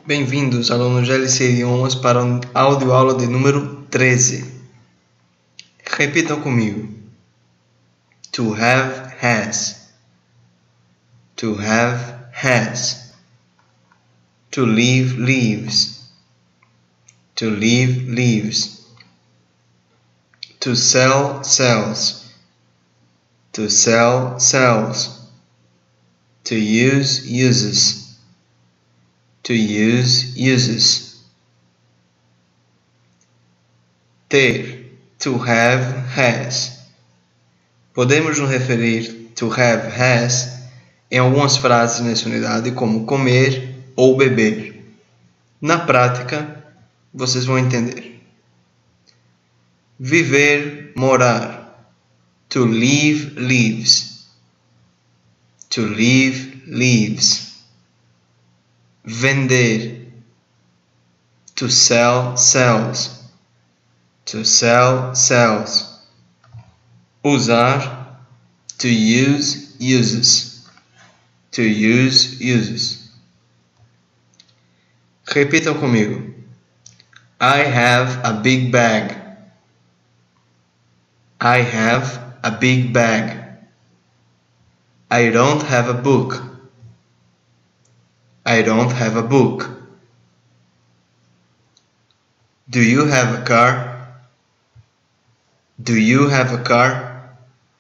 Bem-vindos, alunos de LC Idiomas, para a audioaula de número 13. Repitam comigo. To have has. To have has. To live lives. To live lives. To sell sells. To sell sells. To use uses. To use uses. Ter, to have has. Podemos nos referir to have has em algumas frases nessa unidade como comer ou beber. Na prática, vocês vão entender. Viver, morar. To live, lives. To live, lives. Vender. To sell, sells. To sell, sells. Usar. To use, uses. To use, uses. Repitam comigo. I have a big bag. I have a big bag. I don't have a book. I don't have a book. Do you have a car? Do you have a car?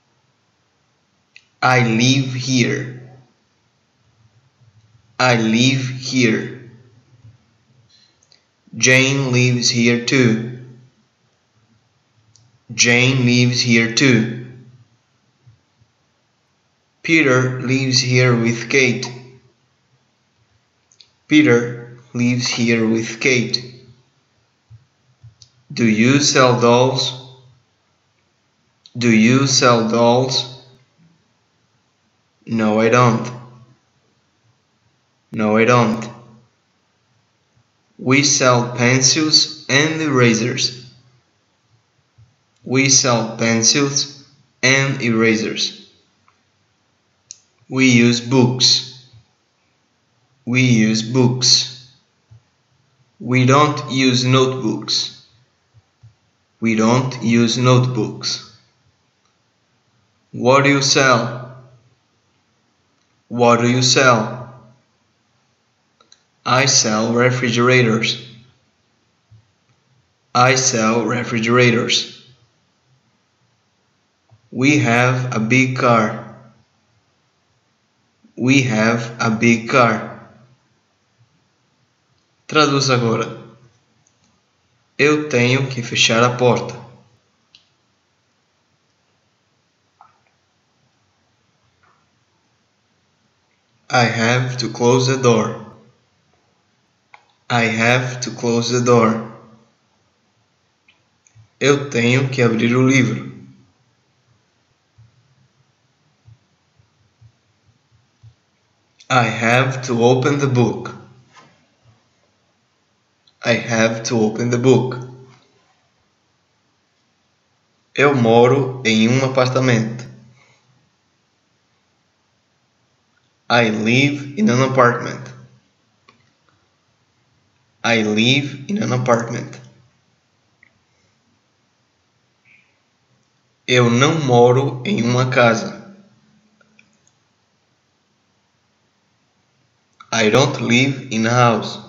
I live here. I live here. Jane lives here too. Jane lives here too. Peter lives here with Kate. Peter lives here with Kate. Do you sell dolls? Do you sell dolls? No, I don't. No, I don't. We sell pencils and erasers. We sell pencils and erasers. We use books. We use books. We don't use notebooks. We don't use notebooks. What do you sell? What do you sell? I sell refrigerators. I sell refrigerators. We have a big car. We have a big car. Traduz agora. Eu tenho que fechar a porta. I have to close the door. I have to close the door. Eu tenho que abrir o livro. I have to open the book. I have to open the book. Eu moro em apartamento. I live in an apartment. I live in an apartment. Eu não moro em casa. I don't live in a house.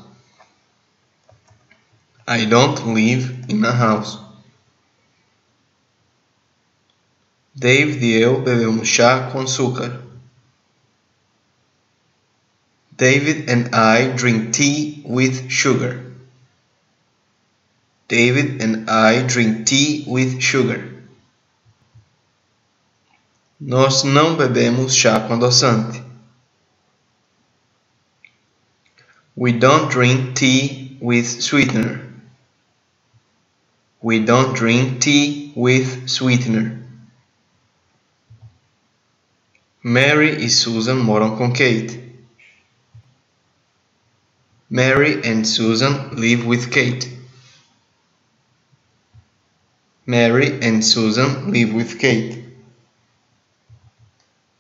I don't live in a house. David e eu bebemos chá com açúcar. David and I drink tea with sugar. David and I drink tea with sugar. Nós não bebemos chá com adoçante. We don't drink tea with sweetener. We don't drink tea with sweetener. Mary e Susan moram com Kate. Mary and Susan live with Kate. Mary and Susan live with Kate.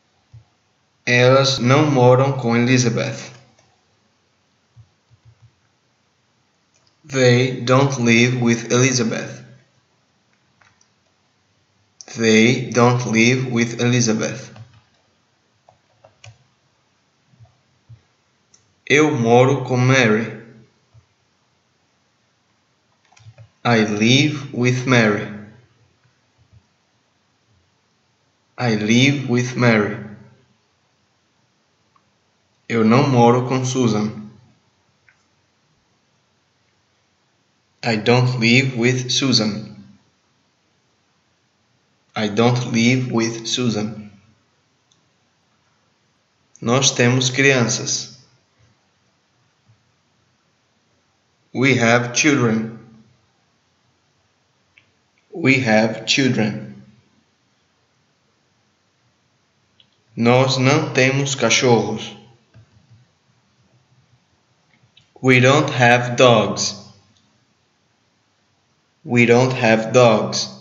Elas não moram com Elizabeth. They don't live with Elizabeth. They don't live with Elizabeth. Eu moro com Mary. I live with Mary. I live with Mary. Eu não moro com Susan. I don't live with Susan. I don't live with Susan. Nós temos crianças. We have children. We have children. Nós não temos cachorros. We don't have dogs. We don't have dogs.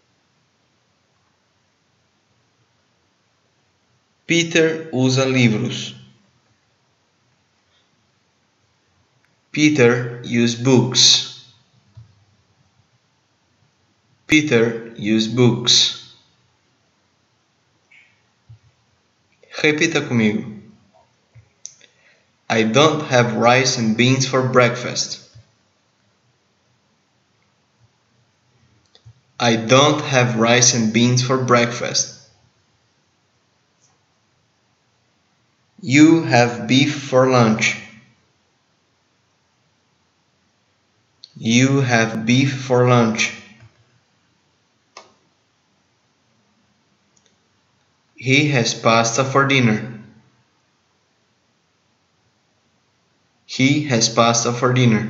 Peter usa livros. Peter uses books. Peter uses books. Repita comigo. I don't have rice and beans for breakfast. I don't have rice and beans for breakfast. You have beef for lunch. You have beef for lunch. He has pasta for dinner. He has pasta for dinner.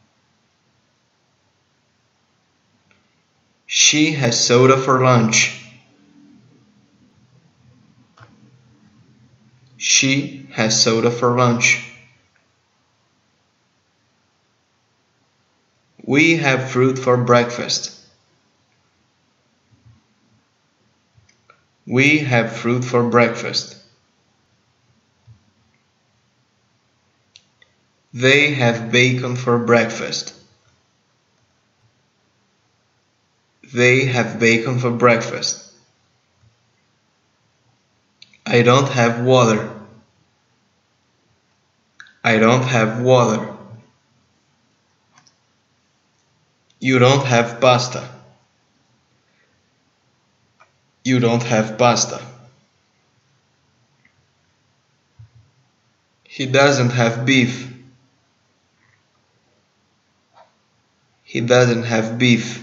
She has soda for lunch. She has soda for lunch. We have fruit for breakfast. We have fruit for breakfast. They have bacon for breakfast. They have bacon for breakfast. I don't have water. I don't have water. You don't have pasta. You don't have pasta. He doesn't have beef. He doesn't have beef.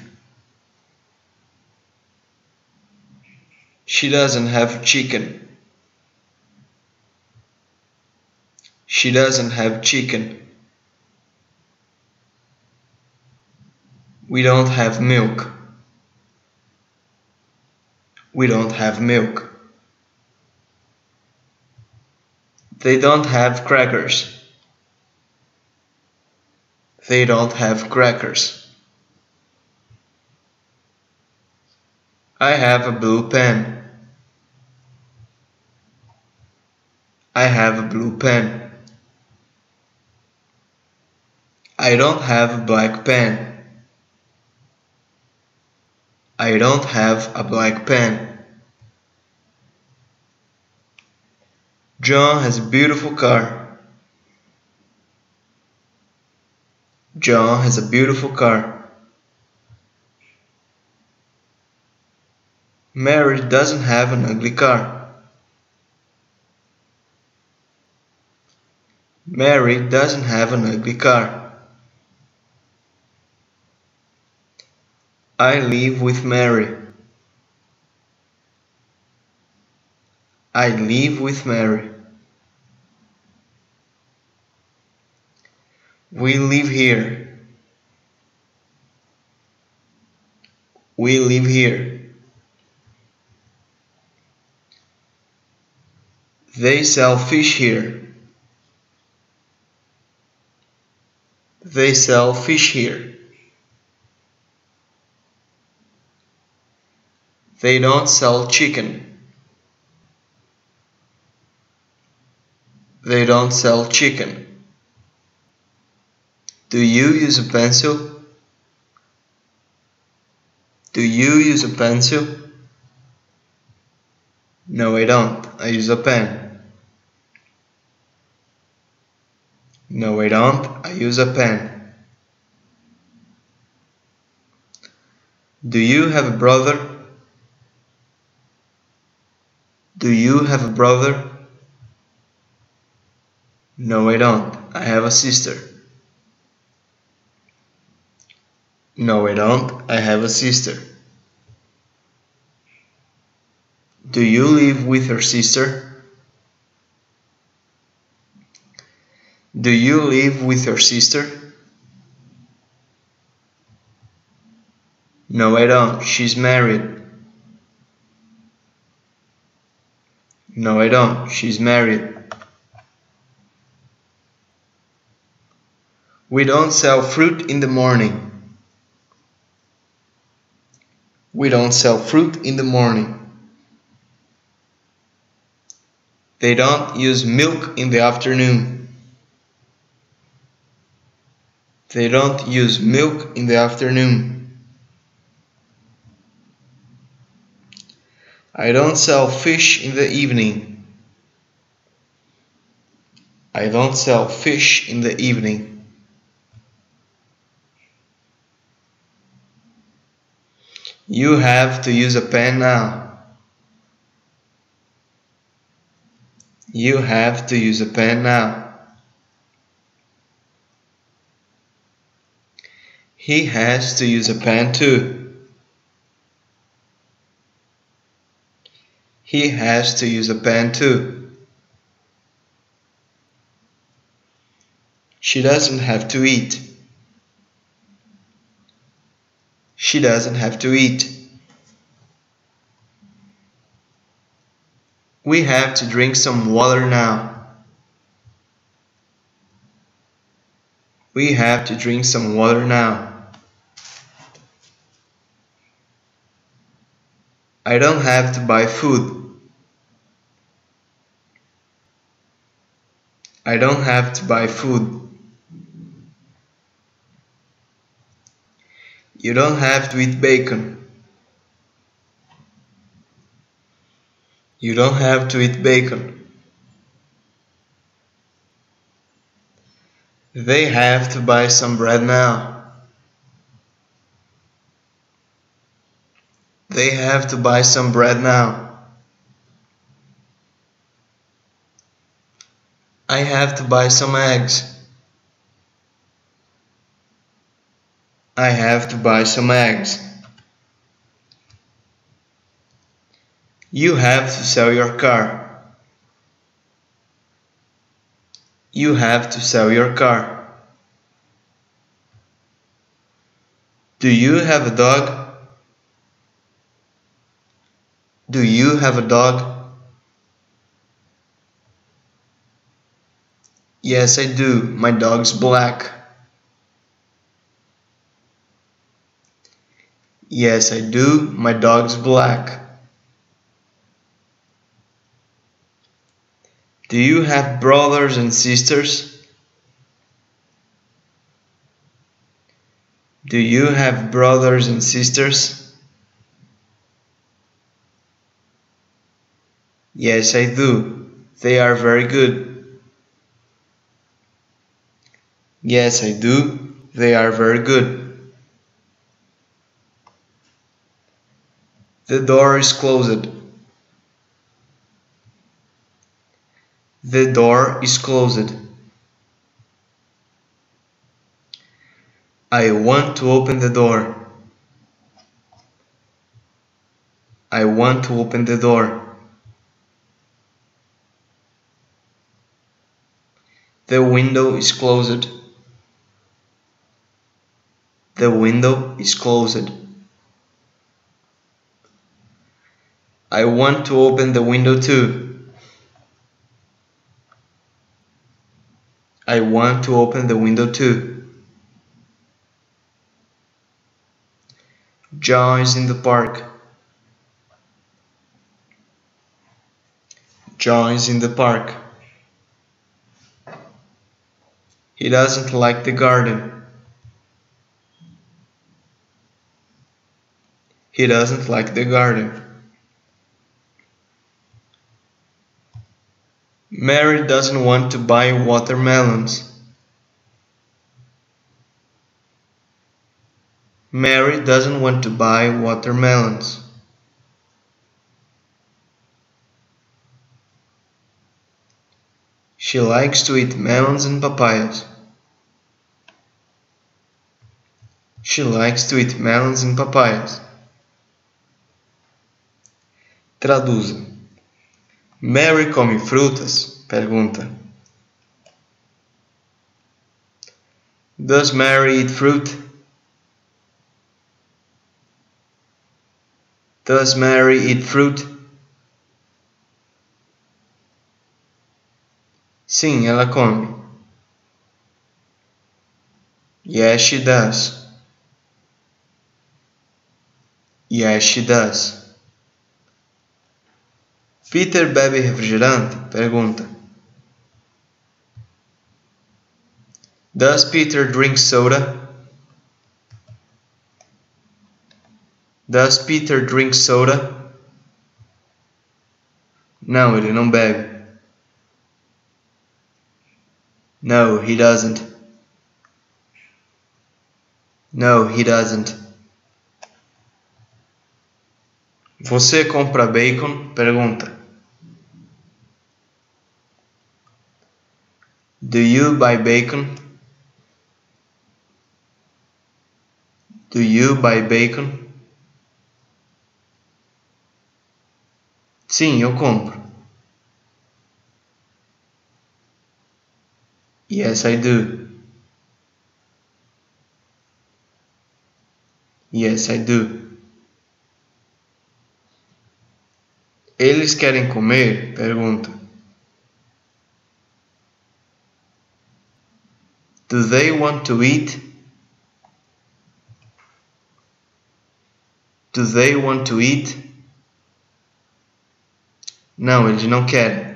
She doesn't have chicken. She doesn't have chicken. We don't have milk. We don't have milk. They don't have crackers. They don't have crackers. I have a blue pen. I have a blue pen. I don't have a black pen. I don't have a black pen. John has a beautiful car. John has a beautiful car. Mary doesn't have an ugly car. Mary doesn't have an ugly car. I live with Mary. I live with Mary. We live here. We live here. They sell fish here. They sell fish here. They don't sell chicken. They don't sell chicken. Do you use a pencil? Do you use a pencil? No, I don't. I use a pen. No, I don't. I use a pen. Do you have a brother? Do you have a brother? No, I don't. I have a sister. No, I don't. I have a sister. Do you live with your sister? Do you live with your sister? No, I don't. She's married. No, I don't. She's married. We don't sell fruit in the morning. We don't sell fruit in the morning. They don't use milk in the afternoon. They don't use milk in the afternoon. I don't sell fish in the evening. I don't sell fish in the evening. You have to use a pen now. You have to use a pen now. He has to use a pen too. He has to use a pen too. She doesn't have to eat. She doesn't have to eat. We have to drink some water now. We have to drink some water now. I don't have to buy food. I don't have to buy food. You don't have to eat bacon. You don't have to eat bacon. They have to buy some bread now. They have to buy some bread now. I have to buy some eggs. I have to buy some eggs. You have to sell your car. You have to sell your car. Do you have a dog? Do you have a dog? Yes, I do. My dog's black. Yes, I do. My dog's black. Do you have brothers and sisters? Do you have brothers and sisters? Yes, I do. They are very good. Yes, I do. They are very good. The door is closed. The door is closed. I want to open the door. I want to open the door. The window is closed. The window is closed. I want to open the window too. I want to open the window too. John is in the park. John is in the park. He doesn't like the garden. He doesn't like the garden. Mary doesn't want to buy watermelons. Mary doesn't want to buy watermelons. She likes to eat melons and papayas. She likes to eat melons and papayas. Traduza. Mary come frutas? Pergunta. Does Mary eat fruit? Does Mary eat fruit? Sim, ela come. Yes, she does. Yes, she does. Peter bebe refrigerante? Pergunta. Does Peter drink soda? Does Peter drink soda? Não, ele não bebe. No, he doesn't. No, he doesn't. Você compra bacon? Pergunta. Do you buy bacon? Do you buy bacon? Sim, eu compro. Yes, I do. Yes, I do. Eles querem comer? Pergunta. Do they want to eat? Do they want to eat? Não, eles não querem.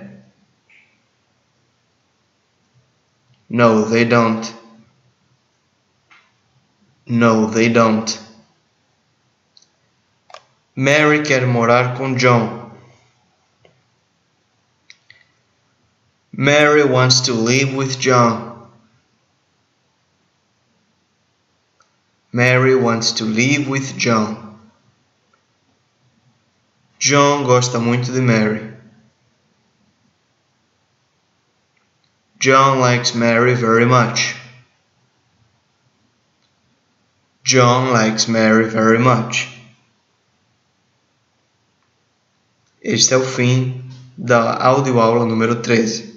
No, they don't. No, they don't. Mary quer morar com John. Mary wants to live with John. Mary wants to live with John. John gosta muito de Mary. John likes Mary very much. John likes Mary very much. Este é o fim da audioaula número 13.